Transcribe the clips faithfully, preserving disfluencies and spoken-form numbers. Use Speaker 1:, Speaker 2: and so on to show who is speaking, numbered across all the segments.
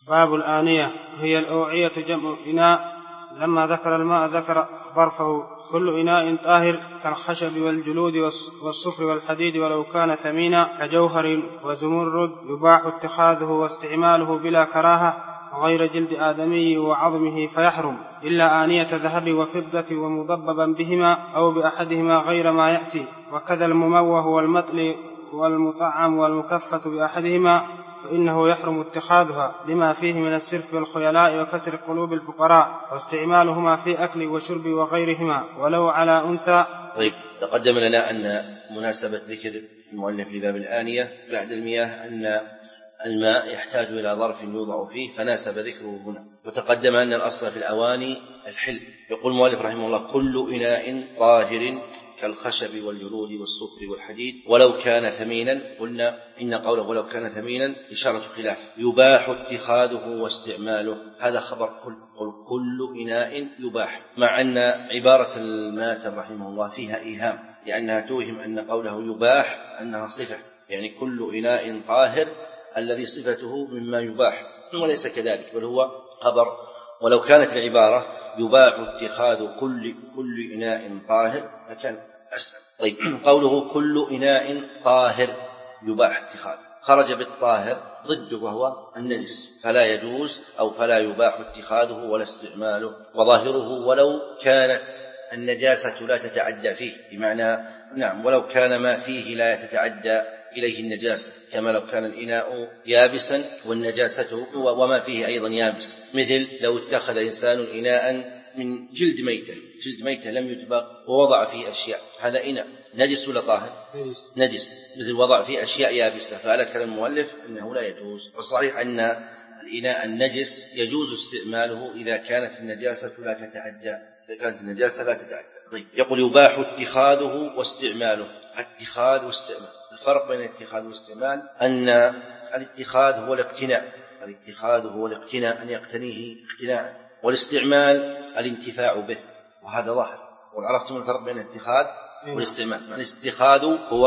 Speaker 1: باب الآنية. هي الأوعية جمع إناء. لما ذكر الماء ذكر ظرفه. كل إناء طاهر كالخشب والجلود والصفر والحديد ولو كان ثمينا كجوهر وزمرد يباح اتخاذه واستعماله بلا كراهة غير جلد آدمي وعظمه فيحرم إلا آنية ذهب وفضة ومضببا بهما أو بأحدهما غير ما يأتي. وكذا المموه والمطل والمطعم والمكفة بأحدهما فإنه يحرم اتخاذها لما فيه من السرف والخيلاء وكسر قلوب الفقراء واستعمالهما في أكل وشرب وغيرهما ولو على أنثى.
Speaker 2: طيب، تقدم لنا أن مناسبة ذكر المؤلف لباب الآنية بعد المياه أن الماء يحتاج إلى ظرف يوضع فيه فناسب ذكره هنا. وتقدم أن الأصل في الأواني الحل. يقول المؤلف رحمه الله: كل إناء طاهر كالخشب والجلود والصفر والحديد ولو كان ثمينا. قلنا إن قوله ولو كان ثمينا إشارة خلاف. يباح اتخاذه واستعماله، هذا خبر كل. قل كل إناء يباح، مع أن عبارة الماتن رحمه الله فيها إيهام، لأنها توهم أن قوله يباح أنها صفة، يعني كل إناء طاهر الذي صفته مما يباح، وليس كذلك، بل هو خبر. ولو كانت العبارة يباح اتخاذ كل كل إناء طاهر لكان أسلم. طيب، قوله كل إناء طاهر يباح اتخاذه، خرج بالطاهر ضده وهو النجس، فلا يجوز أو فلا يباح اتخاذه ولا استعماله. وظاهره ولو كانت النجاسة لا تتعدى فيه، بمعنى نعم ولو كان ما فيه لا يتتعدى إليه النجاسة، كما لو كان الإناء يابسا والنجاسة وما فيه أيضا يابس. مثل لو اتخذ إنسان إناء من جلد ميتة جلد ميتة لم يدبغ ووضع فيه أشياء، هذا إناء نجس ولا طاهر؟ نجس. نجس. مثل وضع فيه أشياء يابسة، فعلى كلام المؤلف أنه لا يجوز. والصحيح أن الإناء النجس يجوز استعماله إذا كانت النجاسة لا تتعدى إذا كانت النجاسة لا تتعدى. طيب، يقول يباح اتخاذه واستعماله. اتخاذ واستعمال، الفرق بين الاتخاذ والاستعمال أن الاتخاذ هو الاقتناء الاتخاذ هو الاقتناء أن يقتنيه اقتناء، والاستعمال الانتفاع به، وهذا ظاهر. وعرفتم الفرق بين الاتخاذ والاستعمال. الاتخاذ هو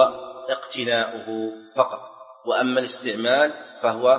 Speaker 2: اقتناؤه فقط، وأما الاستعمال فهو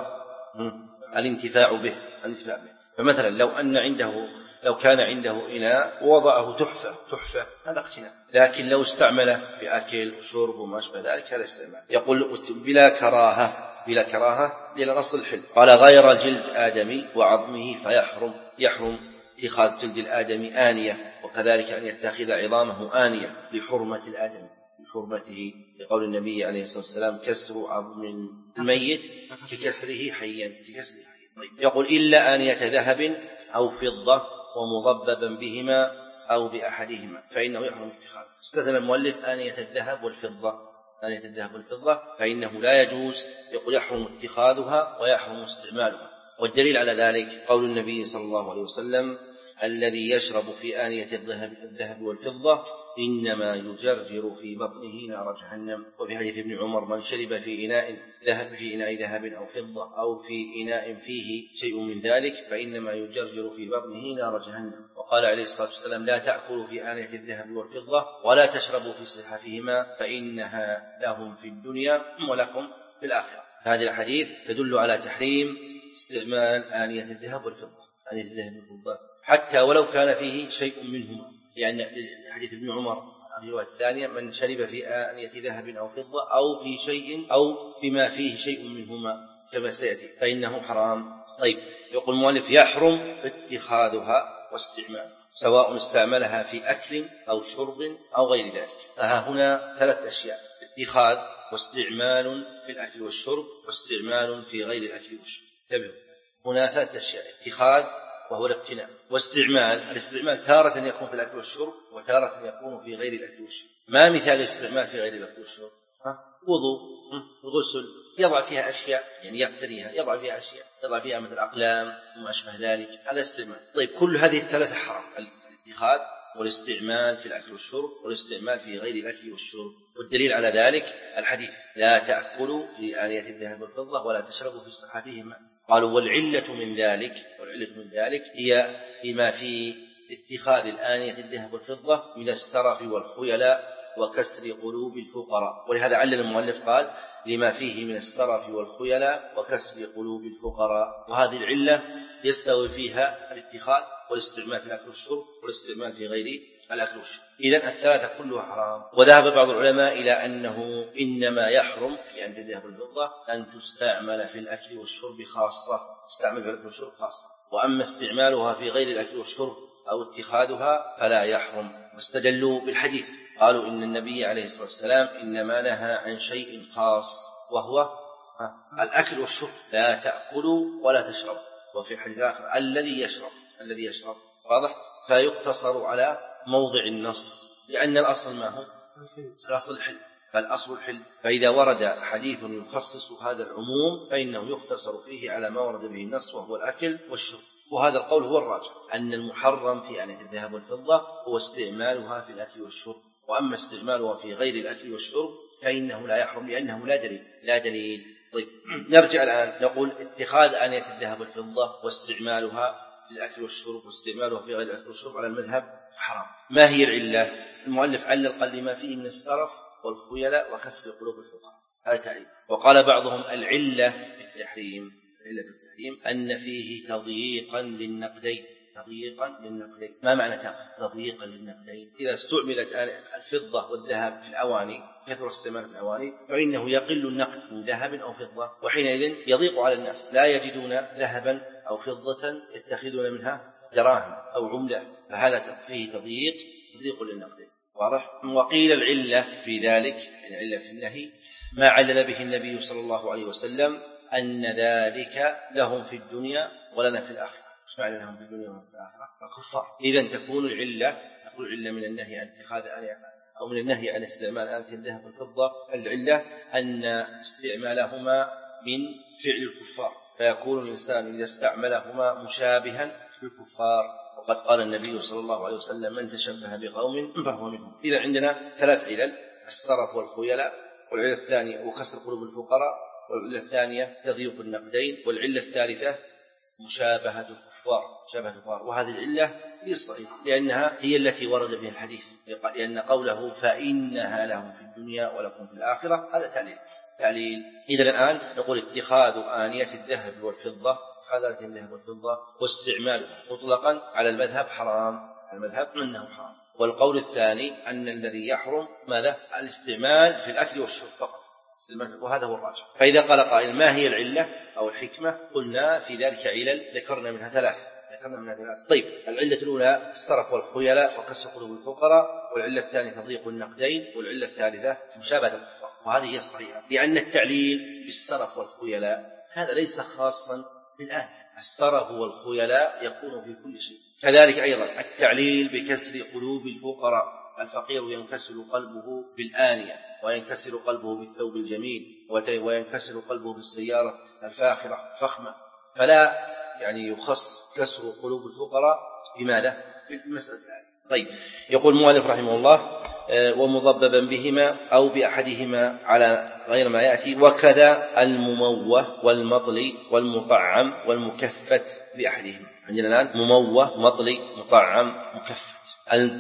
Speaker 2: الانتفاع به الانتفاع به فمثلا لو أن عنده لو كان عنده إناء ووضعه تحفة تحفة هذا اقتناء، لكن لو استعمله في أكل وشرب وما أشبه ذلك هذا استعمال. يقول بلا كراهة بلا كراهة لأن الأصل الحل. قال غير جلد آدمي وعظمه فيحرم يحرم اتخاذ جلد الآدمي آنية، وكذلك أن يتخذ عظامه آنية لحرمة الآدمي لحرمته، لقول النبي عليه الصلاة والسلام كسر عظم الميت ككسره حيا ككسره حيا. طيب، يقول إلا آنية ذهب أو فضة ومضببا بهما أو بأحدهما فإنه يحرم اتخاذه. استثنى المؤلف آنية الذهب والفضة آنية الذهب والفضة فإنه لا يجوز. يقول يحرم اتخاذها ويحرم استعمالها. والدليل على ذلك قول النبي صلى الله عليه وسلم: الذي يشرب في آنية الذهب, الذهب والفضة إنما يجرجر في بطنه نار جهنم. وفي حديث ابن عمر: من شرب في إناء ذهب في إناء ذهب أو فضة أو في إناء فيه شيء من ذلك فإنما يجرجر في بطنه نار جهنم. وقال عليه الصلاة والسلام: لا تأكلوا في آنية الذهب والفضة ولا تشربوا في صحفهما فإنها لهم في الدنيا ولكم في الآخرة. هذه الحديث تدل على تحريم استعمال آنية الذهب والفضة آنية الذهب والفضة حتى ولو كان فيه شيء منهما، لأن حديث ابن عمر الرواية الثانية: من شرب في آنية ذهب أو فضة أو في شيء أو بما فيه شيء منهما كما سيأتي فإنه حرام. طيب، يقول المؤلف: يحرم اتخاذها واستعمالها سواء استعملها في أكل أو شرب أو غير ذلك. فها هنا ثلاث أشياء: اتخاذ واستعمال في الأكل والشرب واستعمال في غير الأكل والشرب. انتبهوا، هنا ثلاث أشياء: اتخاذ وهو الاقتناء، واستعمال الاستعمال تارة يكون في الأكل والشرب وتارة يكون في غير الأكل والشرب. ما مثال الاستعمال في غير الأكل والشرب؟ وضوء، غسل، يضع فيها أشياء يعني يقتنيها يضع فيها أشياء يضع فيها مثل أقلام وما أشبه ذلك، هذا استعمال. طيب، كل هذه الثلاثة حرام: الاتخاذ والاستعمال في الأكل والشرب والاستعمال في غير الأكل والشرب. والدليل على ذلك الحديث: لا تأكلوا في آنية الذهب والفضة ولا تشربوا في صحفهما. قالوا: والعلة من ذلك والعلة من ذلك هي بما في اتخاذ الآنية الذهب والفضة من السرف والخيلاء وكسر قلوب الفقراء. ولهذا علل المؤلف قال لما فيه من السرف والخيلاء وكسر قلوب الفقراء. وهذه العلة يستوي فيها الاتخاذ والاستعمال في الأكل والشرب والاستعمال في غير الأكل والشرب. إذن الثلاثة كلها حرام. وذهب بعض العلماء إلى أنه إنما يحرم في أن تذهب الفضة أن تستعمل في الأكل والشرب خاصة، تستعمل في الأكل والشرب خاصة، وأما استعمالها في غير الأكل والشرب أو اتخاذها فلا يحرم. واستدلوا بالحديث، قالوا إن النبي عليه الصلاة والسلام إنما نهى عن شيء خاص وهو الأكل والشرب، لا تأكلوا ولا تشربوا. وفي الحديث الآخر الذي يشرب الذي يشرب واضح؟ فيقتصر على موضع النص، لأن الأصل ما هو؟ الأصل الحل، فالأصل الحل. فإذا ورد حديث يخصص هذا العموم فإنه يقتصر فيه على ما ورد به النص وهو الأكل والشرب. وهذا القول هو الراجح، أن المحرم في آنية الذهب والفضة هو استعمالها في الأكل والشرب، وأما استعمالها في غير الأكل والشرب فإنه لا يحرم، لأنه لا دليل لا دليل طيب نرجع الآن نقول اتخاذ آنية الذهب والفضة واستعمالها في الأكل والشرب واستعمالها في غير الأكل والشرب على المذهب حرام. ما هي العلة؟ المؤلف علل قال لما فيه من السرف والخيلاء وكسر قلوب الفقراء، هذا تعليل. وقال بعضهم العلة بالتحريم علة التحريم أن فيه تضييقا للنقدين تضييقا للنقدين. ما معنى تضييقا للنقدين؟ إذا استعملت الفضة والذهب في الأواني، كثر استعمال في الأواني، فإنه يقل النقد من ذهب أو فضة، وحينئذ يضيق على الناس، لا يجدون ذهبا أو فضة يتخذون منها دراهم أو عملة، فهذا فيه تضييق تضييق للنقدين. واضح؟ وقيل العلة في ذلك، يعني العلة في النهي ما علل به النبي صلى الله عليه وسلم أن ذلك لهم في الدنيا ولنا في الآخرة. مش معنى لهم في الدنيا ولنا في الآخرة؟ الكفار. إذن تكون العلة تكون العلة من النهي عن اتخاذ أو من النهي عن استعمال آلة الذهب والفضة، العلة أن استعمالهما من فعل الكفار، فيكون الإنسان إذا استعملهما مشابها للكفار. وقد قال النبي صلى الله عليه وسلم من تشبه بقوم فهو منهم. إذا عندنا ثلاث علل: السرف والخيلاء، والعلة الثانية وكسر قلوب الفقراء، والعلة الثانية تضييق النقدين، والعلة الثالثة مشابهة الكفار مشابهة الكفار. وهذه العلة هي الصحيحة لأنها هي التي ورد بها الحديث، لأن قوله فإنها لهم في الدنيا ولكم في الآخرة هذا تعليل تعليل. إذا الآن نقول اتخاذ آنية الذهب والفضة اتخاذ آنية الذهب والفضة واستعمالها مطلقا على المذهب حرام، المذهب أنه حرام. والقول الثاني أن الذي يحرم ماذا؟ الاستعمال في الأكل والشرب فقط، وهذا هو الراجح. فإذا قال قائل ما هي العلة أو الحكمة؟ قلنا في ذلك علل ذكرنا منها ثلاث ذكرنا منها ثلاث طيب العلة الأولى السرف والخيلاء وكسر قلوب الفقراء، والعلة الثانية تضييق النقدين، والعلة الثالثة مشابهة الكفار. وهذه هي الصحيحة، لأن التعليل بالسرف والخيلاء هذا ليس خاصا بالآن، السرف والخيلاء يكون في كل شيء. كذلك أيضا التعليل بكسر قلوب الفقراء، الفقير ينكسر قلبه بالآنية، وينكسر قلبه بالثوب الجميل، وينكسر قلبه بالسيارة الفاخرة فخمة، فلا يعني يخص كسر قلوب الفقراء بماذا؟ بالمسألة الآنية. طيب يقول المؤلف رحمه الله ومضببا بهما أو بأحدهما على غير ما يأتي، وكذا المموه والمطلي والمطعم والمكفت بأحدهما. عندنا الآن مموه مطلي مطعم مكفت.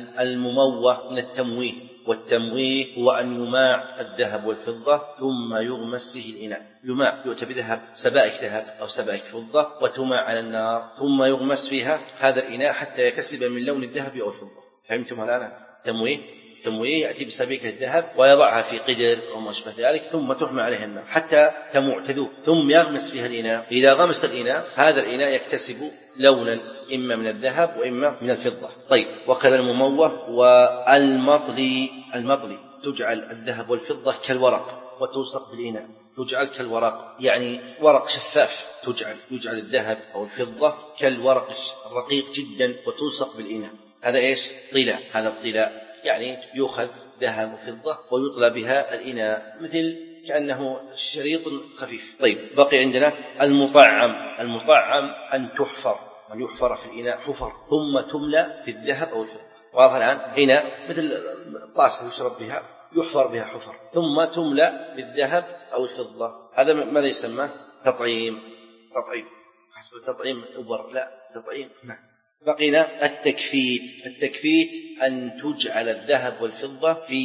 Speaker 2: المموه من التمويه، والتمويه هو أن يماع الذهب والفضة ثم يغمس فيه الإناء، يماع يؤتى بذهب سبائك ذهب أو سبائك فضة وتماع على النار ثم يغمس فيها هذا الإناء حتى يكسب من لون الذهب أو الفضة. فهمتم الآن؟ تمويه تمويه يأتي بسبيكة الذهب ويضعها في قدر أو ما شابه ذلك ثم تحمى عليها النار حتى تموع تذوب، ثم يغمس فيها الإناء. إذا غمس الإناء هذا الإناء يكتسب لونا إما من الذهب وإما من الفضة. طيب وكذا المموه والمطلي، المطلي تجعل الذهب والفضة كالورق وتلصق بالإناء، تجعل كالورق يعني ورق شفاف، تجعل يجعل الذهب أو الفضة كالورق الرقيق جدا وتلصق بالإناء. هذا إيش؟ طلاء. هذا الطلاء يعني يؤخذ ذهب وفضة ويطلى بها الإناء مثل كأنه شريط خفيف. طيب بقي عندنا المطعم. المطعم أن تحفر أن يحفر في الإناء حفر ثم تملأ بالذهب أو الفضة. واضح الآن؟ إناء مثل طاسة يشرب بها يحفر بها حفر ثم تملأ بالذهب أو الفضة. هذا ماذا يسمى؟ تطعيم. تطعيم حسب التطعيم أبر لا تطعيم. نعم. بقينا التكفيت. التكفيت أن تجعل الذهب والفضة في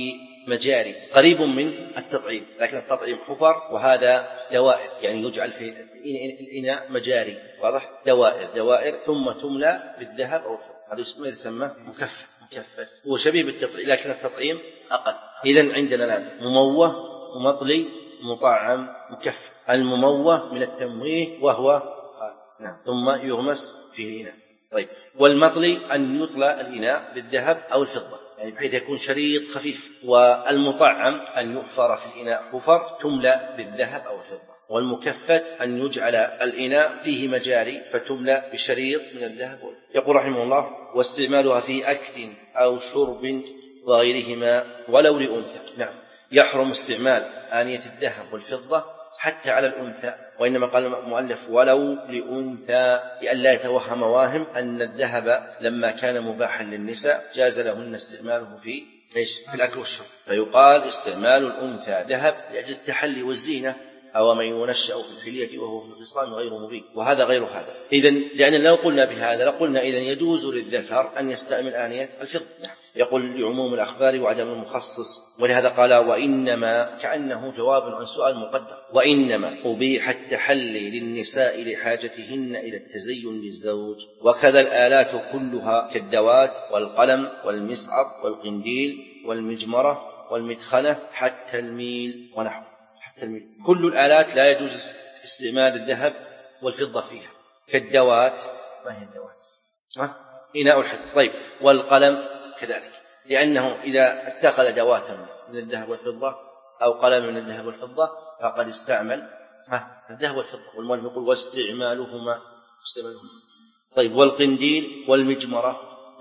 Speaker 2: مجاري قريب من التطعيم، لكن التطعيم حفر وهذا دوائر، يعني يجعل في الإناء مجاري، واضح؟ دوائر دوائر ثم تملى بالذهب أو الفضة، هذا ما يسمى مكفت. مكفت هو شبيه بالتطعيم، لكن التطعيم أقل. إذن عندنا الآن مموه ومطلي مطعم مكفت. المموه من التمويه وهو نعم ثم يغمس فيه الإناء. طيب، والمطلي أن يطلى الإناء بالذهب أو الفضة، يعني بحيث يكون شريط خفيف. والمطعم أن يحفر في الإناء حفر تملى بالذهب أو الفضة. والمكفت أن يجعل الإناء فيه مجاري فتملى بشريط من الذهب. يقول رحمه الله: واستعمالها في أكل أو شرب وغيرهما ولو لأنثى. نعم، يحرم استعمال آنية الذهب والفضة حتى على الأنثى، وإنما قال المؤلف ولو لأنثى لئلا يتوهم واهم أن الذهب لما كان مباحا للنساء جاز لهن استعماله في إيش؟ في الأكل والشرب، فيقال استعمال الأنثى ذهب لأجل التحلي والزينة، أو من ينشأ في الحلية وهو في الخصام غير مبين، وهذا غير هذا. إذن لأن لو قلنا بهذا لقلنا إذن يجوز للذكر أن يستعمل آنية الفضة. يقول لعموم الأخبار وعدم المخصص، ولهذا قال وإنما، كأنه جواب عن سؤال مقدر، وإنما أبيح التحلي للنساء لحاجتهن إلى التزين للزوج، وكذا الآلات كلها كالدوات والقلم والمصعد والقنديل والمجمرة والمدخنة حتى الميل ونحوه. حتى الميل كل الآلات لا يجوز استعمال الذهب والفضة فيها، كالدوات. ما هي الدوات؟ ها؟ إناء الحديد. طيب، والقلم كذلك، لأنه إذا اتخذ دواتا من الذهب والفضة أو قلم من الذهب والفضة فقد استعمل الذهب والفضة، والمؤلف يقول واستعمالهما استعمالهما. طيب، والقنديل والمجمرة.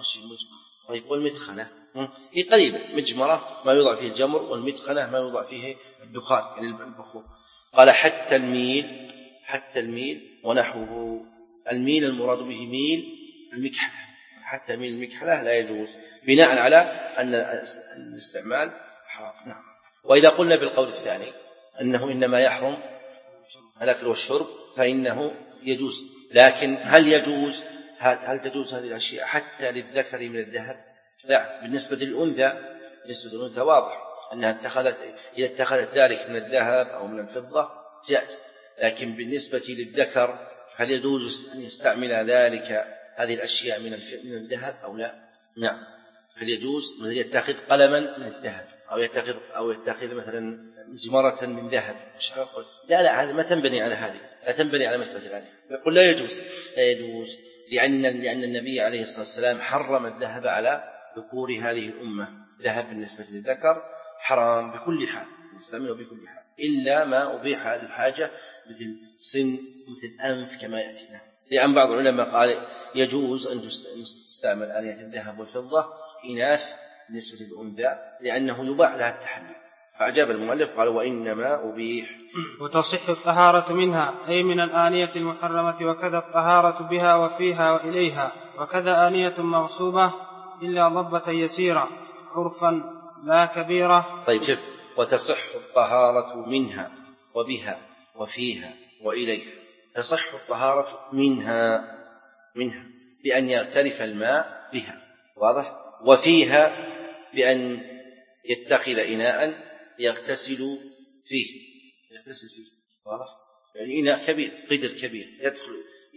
Speaker 2: طيب، والمدخنة هي قريبة، مجمرة ما يوضع فيه الجمر، والمدخنة ما يوضع فيه الدخان يعني البخور. قال حتى الميل، حتى الميل ونحوه. الميل المراد به ميل المكحلة، حتى ميل المكحلة لا يجوز، بناء على أن الاستعمال حرام. نعم. وإذا قلنا بالقول الثاني أنه إنما يحرم الأكل والشرب فإنه يجوز، لكن هل يجوز هل تجوز هذه الأشياء حتى للذكر من الذهب؟ لا، بالنسبة للأنثى بالنسبة للأنثى واضح أنها اتخذت إذا اتخذت ذلك من الذهب أو من الفضة جائز، لكن بالنسبة للذكر هل يجوز أن يستعمل ذلك هذه الأشياء من من الذهب أو لا؟ نعم، هل يجوز مثلا يتخذ قلما من الذهب أو يتخذ أو يتخذ مثلا مجمرة من ذهب؟ لا لا، هذا ما تنبني على هذه، لا تنبني على مسألة هذه. يقول لا يجوز، لا يجوز لأن لأن النبي عليه الصلاة والسلام حرم الذهب على ذكور هذه الأمة. ذهب بالنسبة للذكر حرام بكل حال، نستعمله بكل حال، إلا ما أبيح للحاجة مثل سن مثل أنف كما يأتينا. لأن بعض العلماء قال يجوز أن تستعمل آنية الذهب والفضة إناث بالنسبة للأنثى لأنه يباح لها التحلي، فأجاب المؤلف قال وإنما أبيح.
Speaker 1: وتصح الطهارة منها أي من الآنية المحرمة، وكذا الطهارة بها وفيها وإليها، وكذا آنية مغصوبة إلا ضبة يسيرة عرفا لا كبيرة.
Speaker 2: طيب شوف، وتصح الطهارة منها وبها وفيها وإليها. تصح الطهارة منها منها بأن يغترف الماء بها، واضح؟ وفيها بأن يتخذ إناء يغتسل فيه يغتسل فيه واضح؟ يعني إناء كبير، قدر كبير يدخل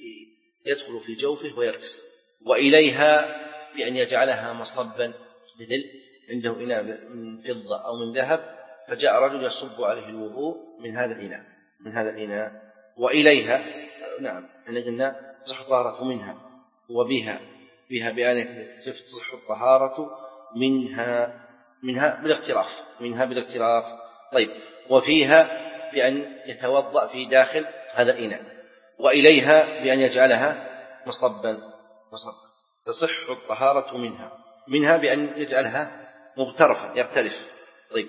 Speaker 2: يدخل في جوفه ويغتسل. وإليها بأن يجعلها مصبا، مثل عنده إناء من فضة أو من ذهب فجاء رجل يصب عليه الوضوء من هذا الإناء من هذا الإناء وإليها. نعم، احنا قلنا تصح الطهارة منها وبها، بها بأن تصح الطهارة منها منها بالاغتراف منها بالاغتراف. طيب، وفيها بأن يتوضأ في داخل هذا الإناء، وإليها بأن يجعلها مصبا مصبا. تصح الطهارة منها منها بأن يجعلها مغترفا يغترف. طيب،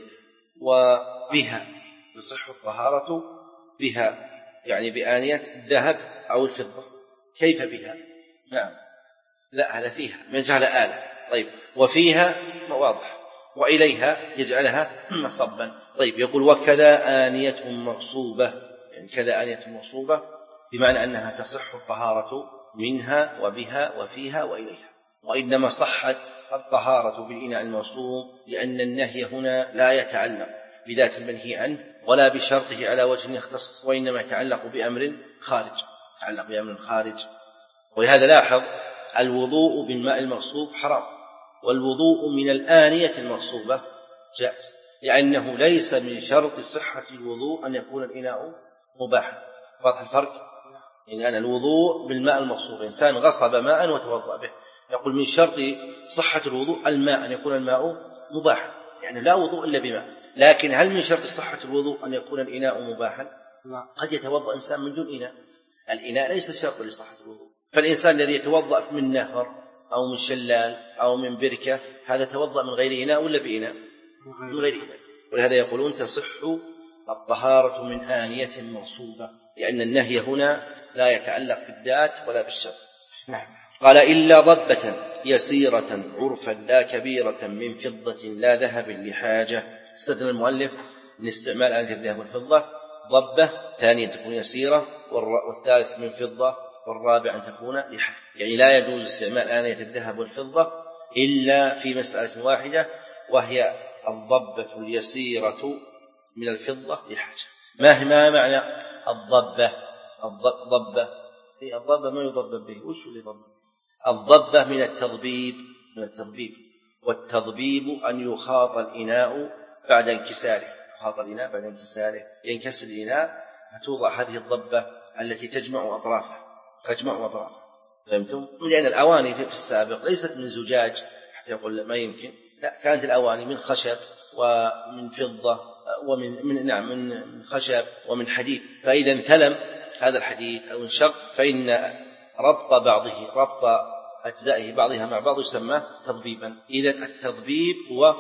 Speaker 2: وبها تصح الطهارة بها يعني بآنية الذهب أو الفضة. كيف بها؟ نعم، لا، هذا فيها من يجعل آلة. طيب، وفيها واضح، وإليها يجعلها مصبا. طيب، يقول وكذا آنية مغصوبة، يعني كذا آنية مغصوبة بمعنى أنها تصح الطهارة منها وبها وفيها وإليها. وإنما صحت الطهارة بالإناء الموصوف لأن النهي هنا لا يتعلق بذات المنهي عنه ولا بشرطه على وجه يختص، وإنما يتعلق بأمر خارج يتعلق بأمر خارج. ولهذا لاحظ الوضوء بالماء المغصوب حرام، والوضوء من الآنية المغصوبة جائز، لأنه ليس من شرط صحة الوضوء أن يكون الإناء مباحا. واضح الفرق؟ إن أنا الوضوء بالماء المغصوب، إنسان غصب ماء وتوضأ به، يقول من شرط صحة الوضوء الماء أن يكون الماء مباحا، يعني لا وضوء إلا بماء. لكن هل من شرط صحة الوضوء أن يكون الإناء مباحا؟ قد يتوضأ إنسان من دون إناء، الإناء ليس شرط لصحة الوضوء. فالإنسان الذي يتوضأ من نهر أو من شلال أو من بركة هذا توضأ من غير إناء ولا بإناء؟ من غير إناء. ولهذا يقولون تصح الطهارة من آنية مغصوبة، لأن النهي هنا لا يتعلق بالذات ولا بالشرط. نعم. قال إلا ضبة يسيرة عرفا لا كبيرة من فضة لا ذهب لحاجة. استدل المؤلف من استعمال آنية الذهب والفضة ضبة، ثانيا تكون يسيرة، والثالث من فضة، والرابع أن تكون لحاجة. يعني لا يجوز استعمال آنية الذهب والفضة إلا في مسألة واحدة، وهي الضبة اليسيرة من الفضة لحاجة. ما ما معنى الضبة؟ الضبة هي الضبة ما يضبب به. وش اللي ضبب؟ الضبة من التضبيب، من التضبيب، والتضبيب أن يخاط الإناء بعد انكساره، يخاط الإناء بعد انكساره، ينكسر الإناء فتوضع هذه الضبة التي تجمع أطرافه، تجمع أطرافه. فهمتم؟ لأن الأواني في السابق ليست من زجاج حتى يقول ما يمكن، لا، كانت الأواني من خشب ومن فضة ومن من نعم من خشب ومن حديد، فإذا انثلم هذا الحديد أو انشق فإن ربط بعضه ربط أجزائه بعضها مع بعض يسمى تضبيبا. إذا التضبيب هو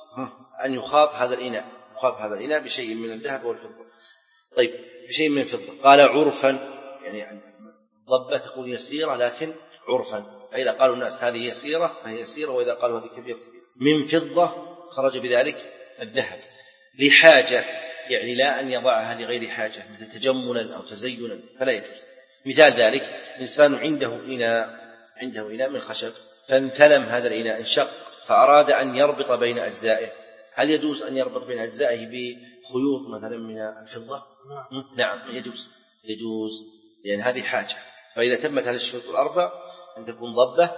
Speaker 2: أن يخاط هذا الإناء، يخاط هذا الإناء بشيء من الذهب والفضة. طيب بشيء من الفضة. قال عرفا، يعني الضبة تكون يسيرة لكن عرفا، فإذا قالوا الناس هذه يسيرة فهي يسيرة، وإذا قالوا هذه كبيرة كبيرة. من فضة خرج بذلك الذهب لحاجة، يعني لا أن يضعها لغير حاجة مثل تجملا أو تزينا فلا يجوز. مثال ذلك إنسان عنده إناء عنده إناء من خشب فانثلم هذا الإناء، انشق، فأراد أن يربط بين أجزائه، هل يجوز أن يربط بين أجزائه بخيوط مثلا من الفضة؟ نعم يجوز، يجوز لأن هذه حاجة. فإذا تمت هذه الشروط الأربع أن تكون ضبة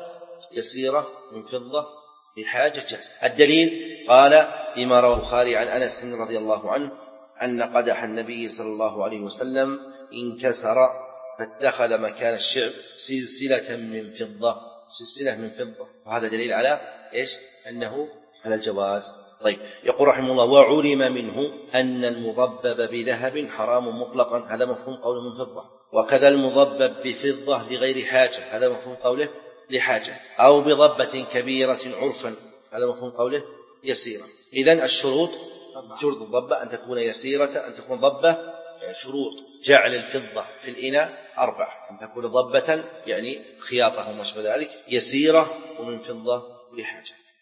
Speaker 2: يسيرة من فضة بحاجة جاز. الدليل قال بما روى البخاري عن أنس رضي الله عنه أن قدح النبي صلى الله عليه وسلم انكسر فاتخذ مكان الشعب سلسلة من فضة، سلسلة من فضة، وهذا دليل على إيش؟ أنه على الجواز. طيب يقول رحمه الله وعلم منه أن المضبب بذهب حرام مطلقا، هذا مفهوم قوله من فضة، وكذا المضبب بفضة لغير حاجة، هذا مفهوم قوله لحاجة، أو بضبة كبيرة عرفا، هذا مفهوم قوله يسيرة. إذن الشروط شروط الضبة أن تكون يسيرة، أن تكون ضبة، يعني شروط جعل الفضة في الإناء أربعة، أن تكون ضبة يعني خياطة وما شابه ذلك، يسيرة، ومن فضة لحاجة.